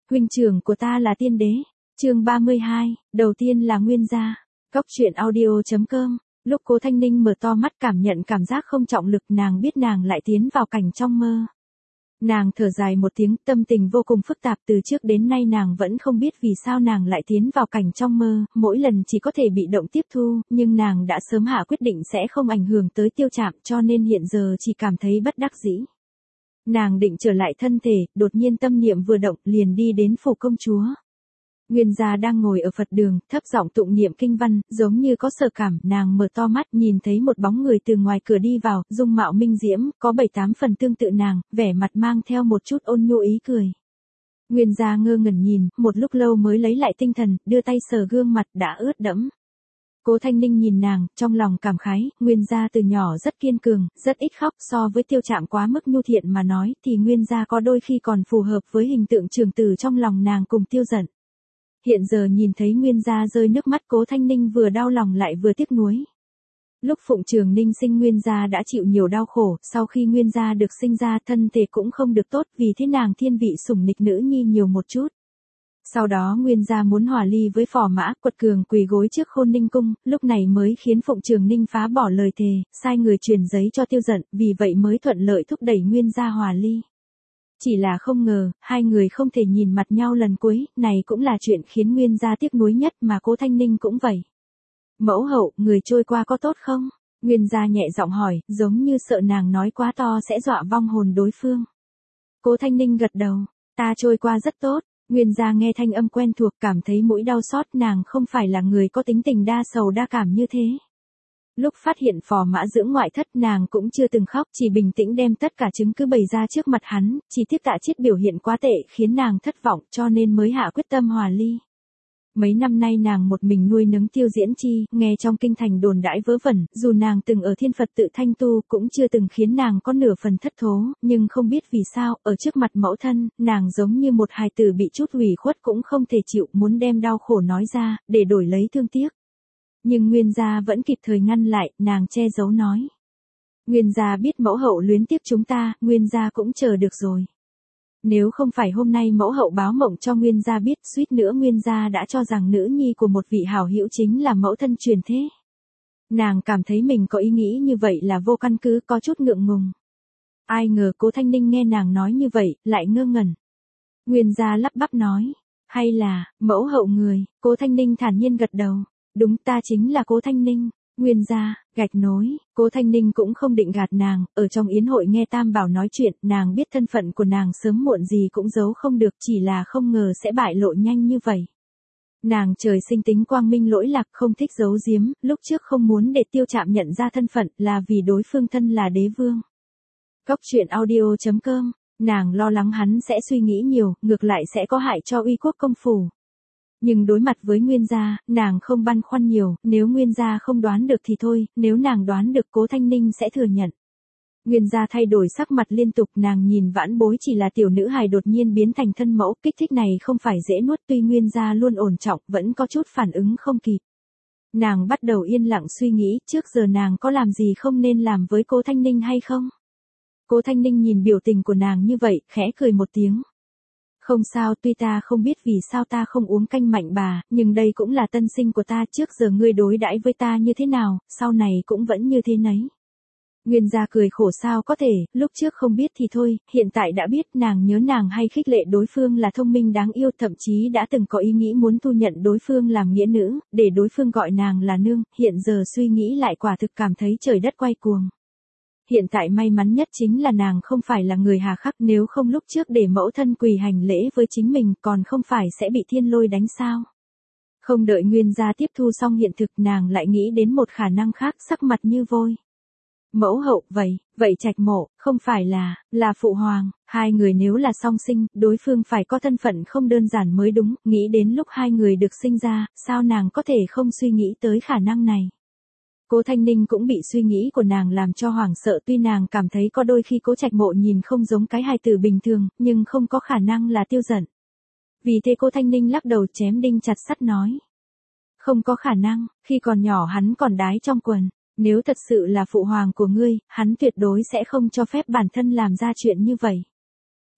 Huynh trưởng của ta là tiên đế. Chương 32, đầu tiên là Nguyên gia. Cốc truyện audio.com. Lúc Cố Thanh Ninh mở to mắt cảm nhận cảm giác không trọng lực, nàng biết nàng lại tiến vào cảnh trong mơ. Nàng thở dài một tiếng, tâm tình vô cùng phức tạp, từ trước đến nay nàng vẫn không biết vì sao nàng lại tiến vào cảnh trong mơ, mỗi lần chỉ có thể bị động tiếp thu, nhưng nàng đã sớm hạ quyết định sẽ không ảnh hưởng tới Tiêu Trạm, cho nên hiện giờ chỉ cảm thấy bất đắc dĩ. Nàng định trở lại thân thể, đột nhiên tâm niệm vừa động, liền đi đến phủ công chúa. Nguyên gia đang ngồi ở Phật đường, thấp giọng tụng niệm kinh văn, giống như có sở cảm, nàng mở to mắt, nhìn thấy một bóng người từ ngoài cửa đi vào, dung mạo minh diễm, có 7-8 phần tương tự nàng, vẻ mặt mang theo một chút ôn nhu ý cười. Nguyên gia ngơ ngẩn nhìn, một lúc lâu mới lấy lại tinh thần, đưa tay sờ gương mặt đã ướt đẫm. Cố Thanh Ninh nhìn nàng, trong lòng cảm khái, Nguyên gia từ nhỏ rất kiên cường, rất ít khóc, so với Tiêu Trạm quá mức nhu thiện mà nói, thì Nguyên gia có đôi khi còn phù hợp với hình tượng trưởng tử trong lòng nàng cùng Tiêu Dận. Hiện giờ nhìn thấy Nguyên gia rơi nước mắt, Cố Thanh Ninh vừa đau lòng lại vừa tiếc nuối. Lúc Phụng Trường Ninh sinh Nguyên gia đã chịu nhiều đau khổ, sau khi Nguyên gia được sinh ra thân thể cũng không được tốt, vì thế nàng thiên vị sủng nịch nữ nhi nhiều một chút. Sau đó Nguyên gia muốn hòa ly với Phò Mã, quật cường quỳ gối trước Khôn Ninh cung, lúc này mới khiến Phụng Trường Ninh phá bỏ lời thề, sai người truyền giấy cho Tiêu Dận, vì vậy mới thuận lợi thúc đẩy Nguyên gia hòa ly. Chỉ là không ngờ, hai người không thể nhìn mặt nhau lần cuối, này cũng là chuyện khiến Nguyên gia tiếc nuối nhất, mà Cố Thanh Ninh cũng vậy. Mẫu hậu, người trôi qua có tốt không? Nguyên gia nhẹ giọng hỏi, giống như sợ nàng nói quá to sẽ dọa vong hồn đối phương. Cố Thanh Ninh gật đầu, ta trôi qua rất tốt. Nguyên gia nghe thanh âm quen thuộc, cảm thấy mũi đau xót, nàng không phải là người có tính tình đa sầu đa cảm như thế. Lúc phát hiện Phò Mã dưỡng ngoại thất, nàng cũng chưa từng khóc, chỉ bình tĩnh đem tất cả chứng cứ bày ra trước mặt hắn, chỉ tiếc Tạ Chiết biểu hiện quá tệ khiến nàng thất vọng, cho nên mới hạ quyết tâm hòa ly. Mấy năm nay nàng một mình nuôi nấng Tiêu Diễn Chi, nghe trong kinh thành đồn đãi vớ vẩn, dù nàng từng ở Thiên Phật tự thanh tu cũng chưa từng khiến nàng có nửa phần thất thố, nhưng không biết vì sao, ở trước mặt mẫu thân, nàng giống như một hài tử bị chút ủy khuất cũng không thể chịu, muốn đem đau khổ nói ra, để đổi lấy thương tiếc. Nhưng Nguyên gia vẫn kịp thời ngăn lại, nàng che giấu nói. Nguyên gia biết mẫu hậu luyến tiếc chúng ta, Nguyên gia cũng chờ được rồi. Nếu không phải hôm nay mẫu hậu báo mộng cho Nguyên gia biết, suýt nữa Nguyên gia đã cho rằng nữ nhi của một vị hảo hữu chính là mẫu thân truyền thế. Nàng cảm thấy mình có ý nghĩ như vậy là vô căn cứ, có chút ngượng ngùng. Ai ngờ Cố Thanh Ninh nghe nàng nói như vậy, lại ngơ ngẩn. Nguyên gia lắp bắp nói, hay là, mẫu hậu người, Cố Thanh Ninh thản nhiên gật đầu. Đúng, ta chính là Cố Thanh Ninh. Nguyên gia, gạch nối, Cố Thanh Ninh cũng không định gạt nàng, ở trong yến hội nghe Tam Bảo nói chuyện, nàng biết thân phận của nàng sớm muộn gì cũng giấu không được, chỉ là không ngờ sẽ bại lộ nhanh như vậy. Nàng trời sinh tính quang minh lỗi lạc, không thích giấu giếm, lúc trước không muốn để Tiêu Trạm nhận ra thân phận là vì đối phương thân là đế vương. Cốc truyện audio.com, nàng lo lắng hắn sẽ suy nghĩ nhiều, ngược lại sẽ có hại cho uy quốc công phủ. Nhưng đối mặt với Nguyên gia, nàng không băn khoăn nhiều, nếu Nguyên gia không đoán được thì thôi, nếu nàng đoán được Cố Thanh Ninh sẽ thừa nhận. Nguyên gia thay đổi sắc mặt liên tục, nàng nhìn vãn bối chỉ là tiểu nữ hài đột nhiên biến thành thân mẫu, kích thích này không phải dễ nuốt, tuy Nguyên gia luôn ổn trọng, vẫn có chút phản ứng không kịp. Nàng bắt đầu yên lặng suy nghĩ, trước giờ nàng có làm gì không nên làm với Cố Thanh Ninh hay không? Cố Thanh Ninh nhìn biểu tình của nàng như vậy, khẽ cười một tiếng. Không sao, tuy ta không biết vì sao ta không uống canh mạnh bà, nhưng đây cũng là tân sinh của ta, trước giờ ngươi đối đãi với ta như thế nào, sau này cũng vẫn như thế nấy. Nguyên gia cười khổ, sao có thể, lúc trước không biết thì thôi, hiện tại đã biết, nàng nhớ nàng hay khích lệ đối phương là thông minh đáng yêu, thậm chí đã từng có ý nghĩ muốn thu nhận đối phương làm nghĩa nữ, để đối phương gọi nàng là nương, hiện giờ suy nghĩ lại quả thực cảm thấy trời đất quay cuồng. Hiện tại may mắn nhất chính là nàng không phải là người hà khắc, nếu không lúc trước để mẫu thân quỳ hành lễ với chính mình còn không phải sẽ bị thiên lôi đánh sao. Không đợi Nguyên gia tiếp thu xong hiện thực, nàng lại nghĩ đến một khả năng khác, sắc mặt như vôi. Mẫu hậu, vậy Trạch Mộ, không phải là phụ hoàng, hai người nếu là song sinh, đối phương phải có thân phận không đơn giản mới đúng, nghĩ đến lúc hai người được sinh ra, sao nàng có thể không suy nghĩ tới khả năng này. Cố Thanh Ninh cũng bị suy nghĩ của nàng làm cho hoảng sợ, tuy nàng cảm thấy có đôi khi Cố Trạch Mộ nhìn không giống cái hài tử bình thường, nhưng không có khả năng là Tiêu Dận. Vì thế Cố Thanh Ninh lắc đầu chém đinh chặt sắt nói. Không có khả năng, khi còn nhỏ hắn còn đái trong quần, nếu thật sự là phụ hoàng của ngươi, hắn tuyệt đối sẽ không cho phép bản thân làm ra chuyện như vậy.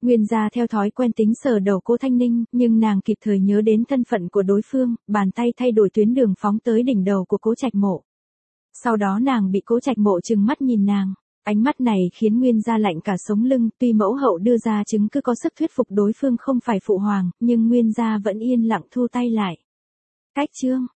Nguyên gia theo thói quen tính sờ đầu Cố Thanh Ninh, nhưng nàng kịp thời nhớ đến thân phận của đối phương, bàn tay thay đổi tuyến đường phóng tới đỉnh đầu của Cố Trạch Mộ. Sau đó nàng bị Cố Trạch Mộ trừng mắt nhìn nàng. Ánh mắt này khiến Nguyên gia lạnh cả sống lưng, tuy mẫu hậu đưa ra chứng cứ có sức thuyết phục đối phương không phải phụ hoàng, nhưng Nguyên gia vẫn yên lặng thu tay lại. Cách chương